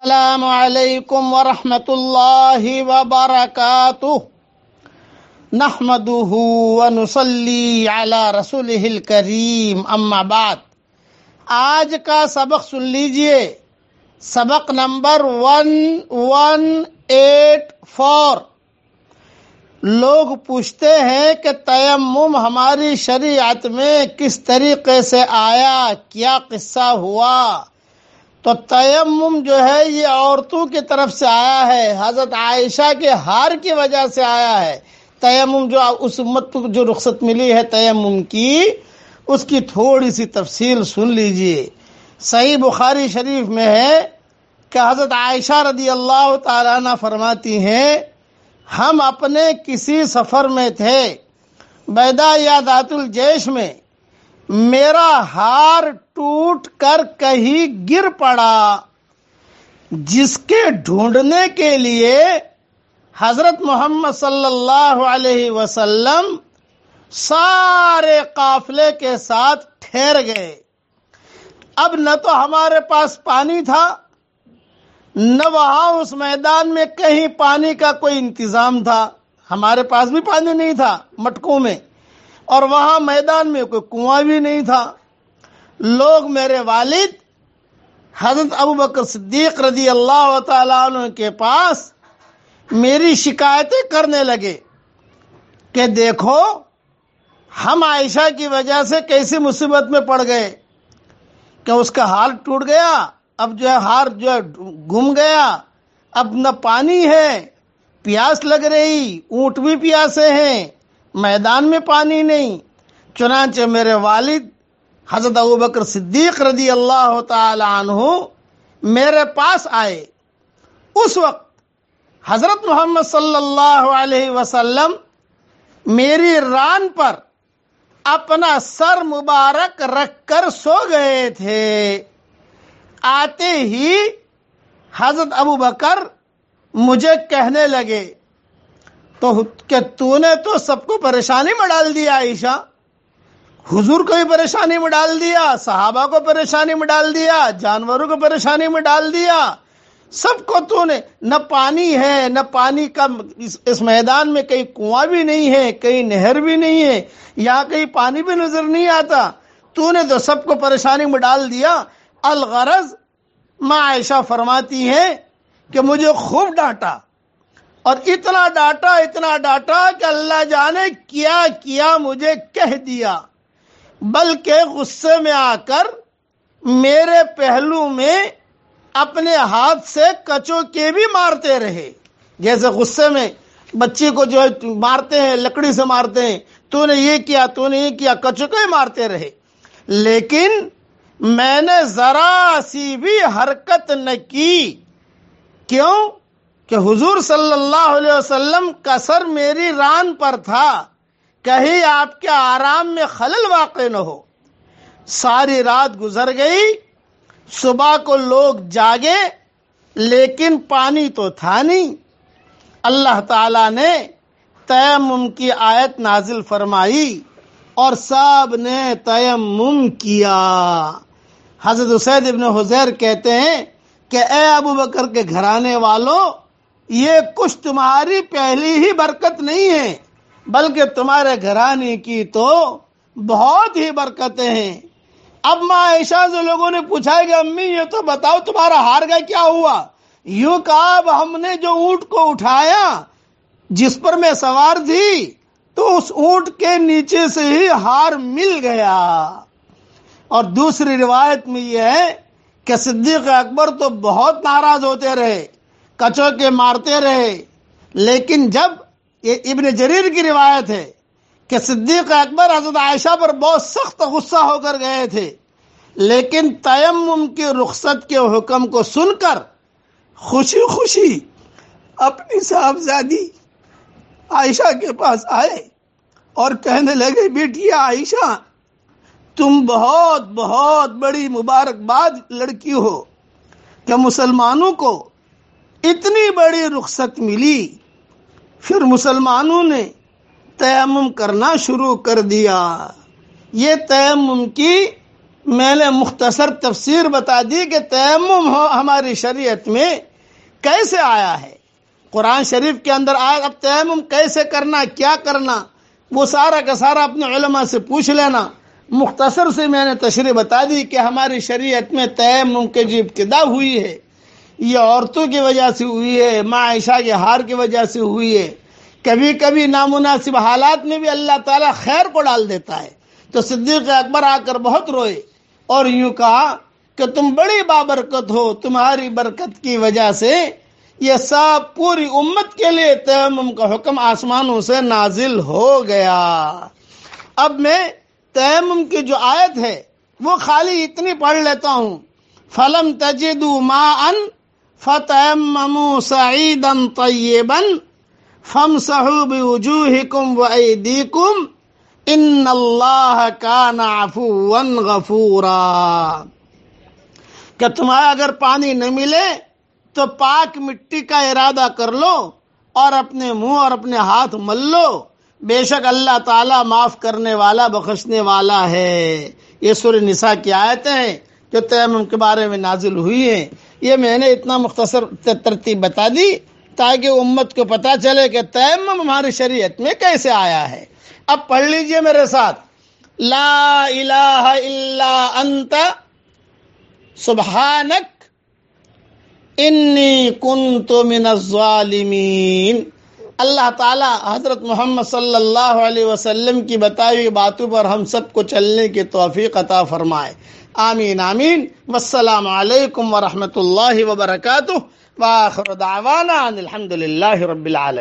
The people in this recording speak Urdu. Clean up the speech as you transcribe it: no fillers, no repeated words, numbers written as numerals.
السلام علیکم ورحمۃ اللہ وبرکاتہ نحمده ونصلی علی رسولہ الکریم اما بعد۔ آج کا سبق سن لیجئے، سبق نمبر 1184۔ لوگ پوچھتے ہیں کہ تیمم ہماری شریعت میں کس طریقے سے آیا، کیا قصہ ہوا؟ تو تیمم جو ہے یہ عورتوں کی طرف سے آیا ہے، حضرت عائشہ کے ہار کی وجہ سے آیا ہے۔ تیمم جو اس امت کو جو رخصت ملی ہے تیمم کی، اس کی تھوڑی سی تفصیل سن لیجئے۔ صحیح بخاری شریف میں ہے کہ حضرت عائشہ رضی اللہ تعالیٰ عنہ فرماتی ہیں، ہم اپنے کسی سفر میں تھے، بیدا یا ذات الجیش میں، میرا ہار ٹوٹ کر کہیں گر پڑا، جس کے ڈھونڈنے کے لیے حضرت محمد صلی اللہ علیہ وسلم سارے قافلے کے ساتھ ٹھہر گئے۔ اب نہ تو ہمارے پاس پانی تھا، نہ وہاں اس میدان میں کہیں پانی کا کوئی انتظام تھا، ہمارے پاس بھی پانی نہیں تھا مٹکوں میں، اور وہاں میدان میں کوئی کنواں بھی نہیں تھا۔ لوگ میرے والد حضرت ابوبکر صدیق رضی اللہ تعالیٰ عنہ کے پاس میری شکایتیں کرنے لگے کہ دیکھو ہم عائشہ کی وجہ سے کیسی مصیبت میں پڑ گئے کہ اس کا ہار ٹوٹ گیا، اب جو ہے ہار جو ہے گم گیا، اب نہ پانی ہے، پیاس لگ رہی، اونٹ بھی پیاسے ہیں، میدان میں پانی نہیں۔ چنانچہ میرے والد حضرت ابوبکر صدیق رضی اللہ تعالی عنہ میرے پاس آئے۔ اس وقت حضرت محمد صلی اللہ علیہ وسلم میری ران پر اپنا سر مبارک رکھ کر سو گئے تھے۔ آتے ہی حضرت ابوبکر مجھے کہنے لگے کہ تو نے تو سب کو پریشانی میں ڈال دیا عائشہ، حضور کو بھی پریشانی میں ڈال دیا، صحابہ کو پریشانی میں ڈال دیا، جانوروں کو پریشانی میں ڈال دیا، سب کو تو نے، نہ پانی ہے، نہ پانی کا اس میدان میں کہیں کنواں بھی نہیں ہے، کہیں نہر بھی نہیں ہے، یہاں کہیں پانی بھی نظر نہیں آتا، تو نے تو سب کو پریشانی میں ڈال دیا۔ الغرض ماں عائشہ فرماتی ہیں کہ مجھے خوب ڈانٹا، اور اتنا ڈانٹا کہ اللہ جانے کیا کیا مجھے کہہ دیا، بلکہ غصے میں آ کر میرے پہلو میں اپنے ہاتھ سے کچو کے بھی مارتے رہے، جیسے غصے میں بچے کو جو ہے مارتے ہیں، لکڑی سے مارتے ہیں، تو نے یہ کیا، تو نے یہ کیا، کچو کے مارتے رہے۔ لیکن میں نے ذرا سی بھی حرکت نہ کی۔ کیوں؟ کہ حضور صلی اللہ علیہ وسلم کا سر میری ران پر تھا، کہیں آپ کے آرام میں خلل واقع نہ ہو۔ ساری رات گزر گئی، صبح کو لوگ جاگے، لیکن پانی تو تھا نہیں۔ اللہ تعالیٰ نے تیمم کی آیت نازل فرمائی اور سب نے تیمم کیا۔ حضرت اسید ابن حضیر کہتے ہیں کہ اے ابوبکر کے گھرانے والوں، یہ کچھ تمہاری پہلی ہی برکت نہیں ہے، بلکہ تمہارے گھرانے کی تو بہت ہی برکتیں ہیں۔ اب ماں عائشہ سے لوگوں نے پوچھا کہ امی یہ تو بتاؤ تمہارا ہار کا کیا ہوا؟ یوں کہا اب ہم نے جو اونٹ کو اٹھایا جس پر میں سوار تھی، تو اس اونٹ کے نیچے سے ہی ہار مل گیا۔ اور دوسری روایت میں یہ ہے کہ صدیق اکبر تو بہت ناراض ہوتے رہے، کچو کے مارتے رہے، لیکن جب یہ ابن جریر کی روایت ہے کہ صدیق اکبر حضرت عائشہ پر بہت سخت غصہ ہو کر گئے تھے، لیکن تیمم کی رخصت کے حکم کو سن کر خوشی خوشی اپنی صاحبزادی عائشہ کے پاس آئے اور کہنے لگے بیٹی عائشہ، تم بہت بہت بڑی مبارکباد لڑکی ہو کہ مسلمانوں کو اتنی بڑی رخصت ملی۔ پھر مسلمانوں نے تیمم کرنا شروع کر دیا۔ یہ تیمم کی میں نے مختصر تفسیر بتا دی کہ تیمم ہماری شریعت میں کیسے آیا ہے. قرآن شریف کے اندر آیا. اب تیمم کیسے کرنا، کیا کرنا، وہ سارا کا سارا اپنے علماء سے پوچھ لینا. مختصر سے میں نے تشریح بتا دی کہ ہماری شریعت میں تیمم کی جو ابتدا ہوئی ہے یہ عورتوں کی وجہ سے ہوئی ہے، ماں عائشہ کے ہار کی وجہ سے ہوئی ہے. کبھی کبھی نامناسب حالات میں بھی اللہ تعالیٰ خیر کو ڈال دیتا ہے. تو صدیق اکبر آ کر بہت روئے اور یوں کہا کہ تم بڑی بابرکت ہو، تمہاری برکت کی وجہ سے یہ سب پوری امت کے لیے تیمم کا حکم آسمانوں سے نازل ہو گیا. اب میں تیمم کی جو آیت ہے وہ خالی اتنی پڑھ لیتا ہوں. فَلَمْ تَجِدُوا مَاءً فَتَيَمَّمُوا صَعِيدًا طَيِّبًا فَامْسَحُوا بِوُجُوهِكُمْ وَأَيْدِيكُمْ إِنَّ اللَّهَ كَانَ عَفُوًّا غَفُورًا. کہ تمہیں اگر پانی نہ ملے تو پاک مٹی کا ارادہ کر لو اور اپنے منہ اور اپنے ہاتھ مل لو، بے شک اللہ تعالیٰ معاف کرنے والا بخشنے والا ہے. یہ سورہ نساء کی آیتیں ہیں جو تیمم کے بارے میں نازل ہوئی ہیں. یہ میں نے اتنا مختصر ترتیب بتا دی تاکہ امت کو پتہ چلے کہ تیمم ہماری شریعت میں کیسے آیا ہے. اب پڑھ لیجئے میرے ساتھ، لا الہ الا انت سبحانک انی کنت من الظالمین. اللہ تعالیٰ حضرت محمد صلی اللہ علیہ وسلم کی بتائی ہوئی باتوں پر ہم سب کو چلنے کی توفیق عطا فرمائے. آمین آمین. والسلام علیکم ورحمۃ اللہ وبرکاتہ. وآخر دعوانا ان الحمد للہ رب العالمین.